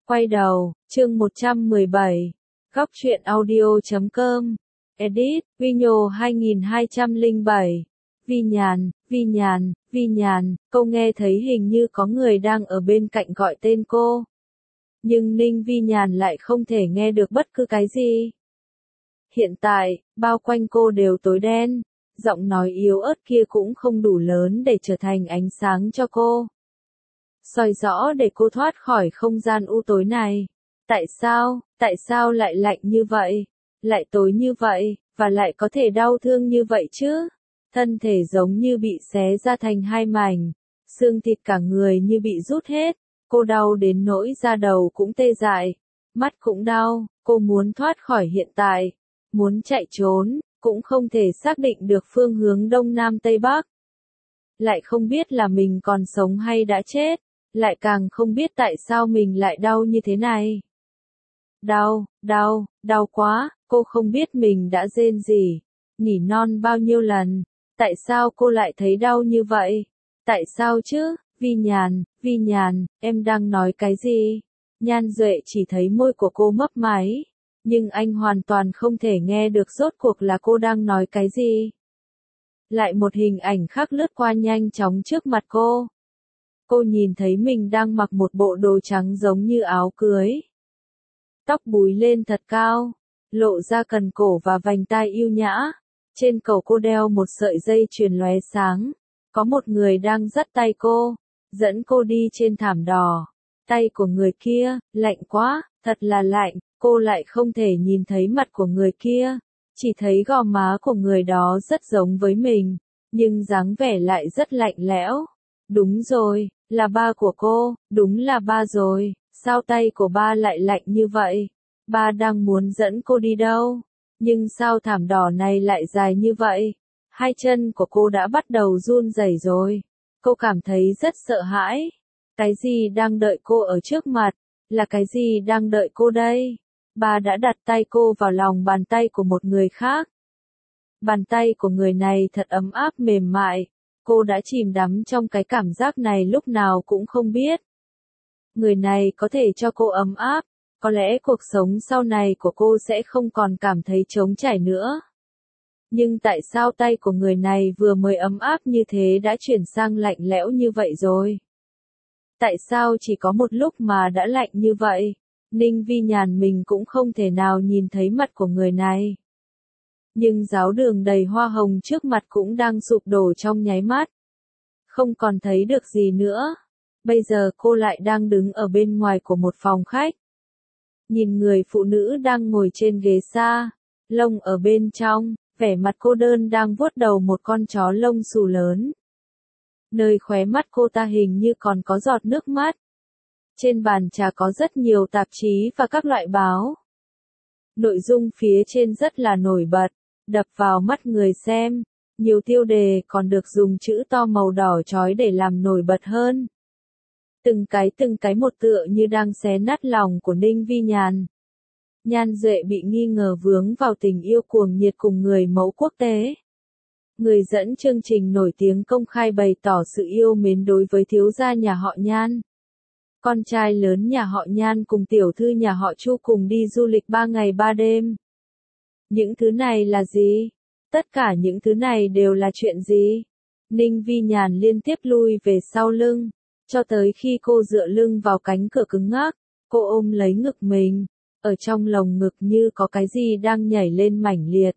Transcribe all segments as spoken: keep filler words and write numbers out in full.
Quay đầu, chương một trăm mười bảy, góc truyện audio chấm com, edit, Vino hai nghìn hai trăm lẻ bảy, Vi Nhàn, Vi Nhàn, Vi Nhàn, cô nghe thấy hình như có người đang ở bên cạnh gọi tên cô. Nhưng Ninh Vi Nhàn lại không thể nghe được bất cứ cái gì. Hiện tại, bao quanh cô đều tối đen, giọng nói yếu ớt kia cũng không đủ lớn để trở thành ánh sáng cho cô. Soi rõ để cô thoát khỏi không gian u tối này. Tại sao, tại sao lại lạnh như vậy, lại tối như vậy, và lại có thể đau thương như vậy chứ? Thân thể giống như bị xé ra thành hai mảnh, xương thịt cả người như bị rút hết, cô đau đến nỗi da đầu cũng tê dại, mắt cũng đau, cô muốn thoát khỏi hiện tại, muốn chạy trốn, cũng không thể xác định được phương hướng đông nam tây bắc. Lại không biết là mình còn sống hay đã chết, lại càng không biết tại sao mình lại đau như thế này. Đau, đau, đau quá, cô không biết mình đã rên gì, nỉ non bao nhiêu lần, tại sao cô lại thấy đau như vậy? Tại sao chứ? Vi Nhàn, Vi Nhàn, em đang nói cái gì? Nhan Duệ chỉ thấy môi của cô mấp máy, nhưng anh hoàn toàn không thể nghe được rốt cuộc là cô đang nói cái gì. Lại một hình ảnh khác lướt qua nhanh chóng trước mặt cô. Cô nhìn thấy mình đang mặc một bộ đồ trắng giống như áo cưới. Tóc búi lên thật cao, lộ ra cần cổ và vành tai yêu nhã. Trên cổ cô đeo một sợi dây chuyền lóe sáng. Có một người đang dắt tay cô, dẫn cô đi trên thảm đỏ. Tay của người kia, lạnh quá, thật là lạnh, cô lại không thể nhìn thấy mặt của người kia. Chỉ thấy gò má của người đó rất giống với mình, nhưng dáng vẻ lại rất lạnh lẽo. Đúng rồi, là ba của cô, đúng là ba rồi, sao tay của ba lại lạnh như vậy? Ba đang muốn dẫn cô đi đâu? Nhưng sao thảm đỏ này lại dài như vậy? Hai chân của cô đã bắt đầu run rẩy rồi. Cô cảm thấy rất sợ hãi. Cái gì đang đợi cô ở trước mặt? Là cái gì đang đợi cô đây? Ba đã đặt tay cô vào lòng bàn tay của một người khác. Bàn tay của người này thật ấm áp mềm mại. Cô đã chìm đắm trong cái cảm giác này lúc nào cũng không biết. Người này có thể cho cô ấm áp, có lẽ cuộc sống sau này của cô sẽ không còn cảm thấy trống trải nữa. Nhưng tại sao tay của người này vừa mới ấm áp như thế đã chuyển sang lạnh lẽo như vậy rồi? Tại sao chỉ có một lúc mà đã lạnh như vậy? Ninh Vi Nhàn mình cũng không thể nào nhìn thấy mặt của người này. Nhưng giáo đường đầy hoa hồng trước mặt cũng đang sụp đổ trong nháy mắt. Không còn thấy được gì nữa. Bây giờ cô lại đang đứng ở bên ngoài của một phòng khách. Nhìn người phụ nữ đang ngồi trên ghế xa, lông ở bên trong, vẻ mặt cô đơn đang vuốt đầu một con chó lông xù lớn. Nơi khóe mắt cô ta hình như còn có giọt nước mắt. Trên bàn trà có rất nhiều tạp chí và các loại báo. Nội dung phía trên rất là nổi bật, đập vào mắt người xem. Nhiều tiêu đề còn được dùng chữ to màu đỏ chói để làm nổi bật hơn. Từng cái từng cái một tựa như đang xé nát lòng của Ninh Vi Nhàn. Nhan Duệ bị nghi ngờ vướng vào tình yêu cuồng nhiệt cùng người mẫu quốc tế. Người dẫn chương trình nổi tiếng công khai bày tỏ sự yêu mến đối với thiếu gia nhà họ Nhan. Con trai lớn nhà họ Nhan cùng tiểu thư nhà họ Chu cùng đi du lịch ba ngày ba đêm. Những thứ này là gì? Tất cả những thứ này đều là chuyện gì? Ninh Vi Nhàn liên tiếp lui về sau lưng, cho tới khi cô dựa lưng vào cánh cửa cứng ngắc, cô ôm lấy ngực mình, ở trong lồng ngực như có cái gì đang nhảy lên mãnh liệt.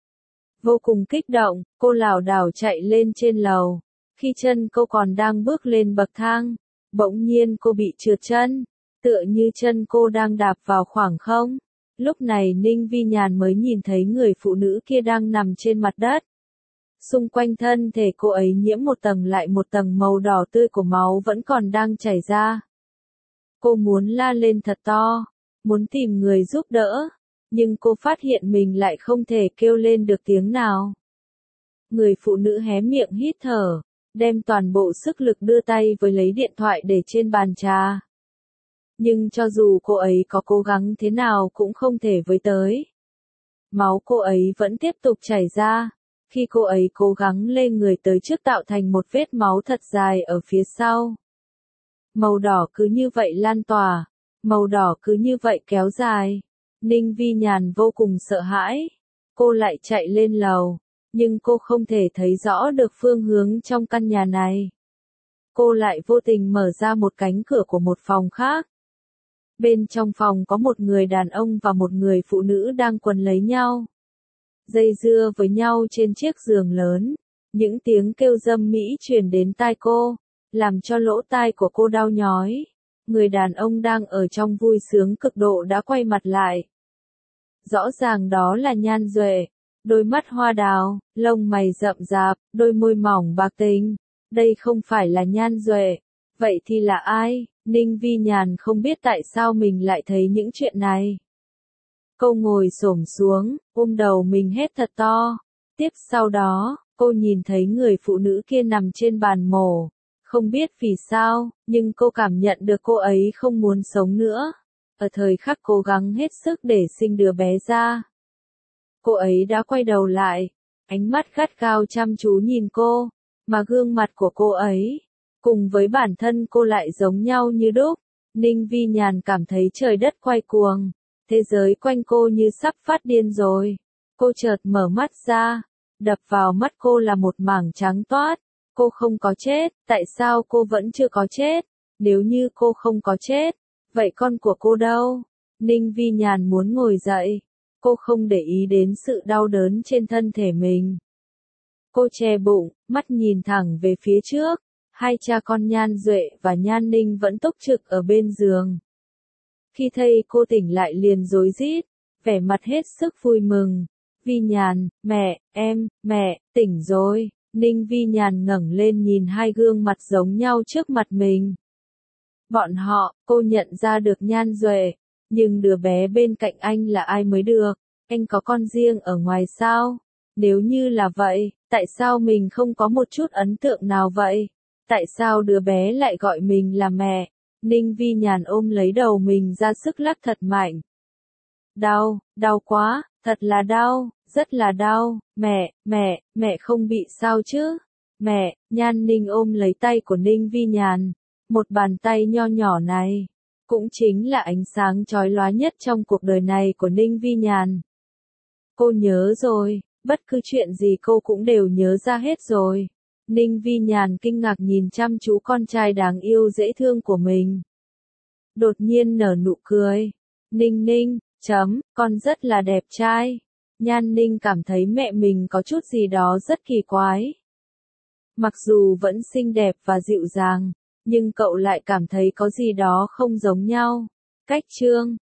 Vô cùng kích động, cô lảo đảo chạy lên trên lầu, khi chân cô còn đang bước lên bậc thang, bỗng nhiên cô bị trượt chân, tựa như chân cô đang đạp vào khoảng không. Lúc này Ninh Vi Nhàn mới nhìn thấy người phụ nữ kia đang nằm trên mặt đất. Xung quanh thân thể cô ấy nhiễm một tầng lại một tầng màu đỏ tươi của máu vẫn còn đang chảy ra. Cô muốn la lên thật to, muốn tìm người giúp đỡ, nhưng cô phát hiện mình lại không thể kêu lên được tiếng nào. Người phụ nữ hé miệng hít thở, đem toàn bộ sức lực đưa tay với lấy điện thoại để trên bàn trà. Nhưng cho dù cô ấy có cố gắng thế nào cũng không thể với tới. Máu cô ấy vẫn tiếp tục chảy ra, khi cô ấy cố gắng lê người tới trước tạo thành một vết máu thật dài ở phía sau. Màu đỏ cứ như vậy lan tỏa, Màu đỏ cứ như vậy kéo dài. Ninh Vi Nhàn vô cùng sợ hãi. Cô lại chạy lên lầu, nhưng cô không thể thấy rõ được phương hướng trong căn nhà này. Cô lại vô tình mở ra một cánh cửa của một phòng khác. Bên trong phòng có một người đàn ông và một người phụ nữ đang quấn lấy nhau, dây dưa với nhau trên chiếc giường lớn. Những tiếng kêu dâm mỹ truyền đến tai cô, làm cho lỗ tai của cô đau nhói. Người đàn ông đang ở trong vui sướng cực độ đã quay mặt lại. Rõ ràng đó là Nhan Duệ, đôi mắt hoa đào, lông mày rậm rạp, đôi môi mỏng bạc tình. Đây không phải là Nhan Duệ, vậy thì là ai? Ninh Vi Nhàn không biết tại sao mình lại thấy những chuyện này. Cô ngồi xổm xuống, ôm đầu mình hét thật to. Tiếp sau đó, cô nhìn thấy người phụ nữ kia nằm trên bàn mổ. Không biết vì sao, nhưng cô cảm nhận được cô ấy không muốn sống nữa. Ở thời khắc cố gắng hết sức để sinh đứa bé ra, cô ấy đã quay đầu lại, ánh mắt gắt gao chăm chú nhìn cô, mà gương mặt của cô ấy, cùng với bản thân cô lại giống nhau như đúc. Ninh Vi Nhàn cảm thấy trời đất quay cuồng, thế giới quanh cô như sắp phát điên rồi. Cô chợt mở mắt ra, đập vào mắt cô là một mảng trắng toát. Cô không có chết, tại sao cô vẫn chưa có chết? Nếu như cô không có chết, vậy con của cô đâu? Ninh Vi Nhàn muốn ngồi dậy, cô không để ý đến sự đau đớn trên thân thể mình. Cô che bụng, mắt nhìn thẳng về phía trước, hai cha con Nhan Duệ và Nhan Ninh vẫn túc trực ở bên giường. Khi thấy cô tỉnh lại liền rối rít, vẻ mặt hết sức vui mừng. Vi Nhàn, mẹ, em, mẹ, tỉnh rồi. Ninh Vi Nhàn ngẩng lên nhìn hai gương mặt giống nhau trước mặt mình. Bọn họ, cô nhận ra được Nhan Duệ, nhưng đứa bé bên cạnh anh là ai mới được? Anh có con riêng ở ngoài sao? Nếu như là vậy, tại sao mình không có một chút ấn tượng nào vậy? Tại sao đứa bé lại gọi mình là mẹ? Ninh Vi Nhàn ôm lấy đầu mình ra sức lắc thật mạnh. Đau, đau quá, thật là đau, rất là đau. Mẹ, mẹ, mẹ không bị sao chứ? Mẹ, Nhan Ninh ôm lấy tay của Ninh Vi Nhàn. Một bàn tay nho nhỏ này, cũng chính là ánh sáng chói lóa nhất trong cuộc đời này của Ninh Vi Nhàn. Cô nhớ rồi, bất cứ chuyện gì cô cũng đều nhớ ra hết rồi. Ninh Vi Nhàn kinh ngạc nhìn chăm chú con trai đáng yêu dễ thương của mình. Đột nhiên nở nụ cười. Ninh Ninh, chấm, con rất là đẹp trai. Nhan Ninh cảm thấy mẹ mình có chút gì đó rất kỳ quái. Mặc dù vẫn xinh đẹp và dịu dàng, nhưng cậu lại cảm thấy có gì đó không giống nhau. Cách chương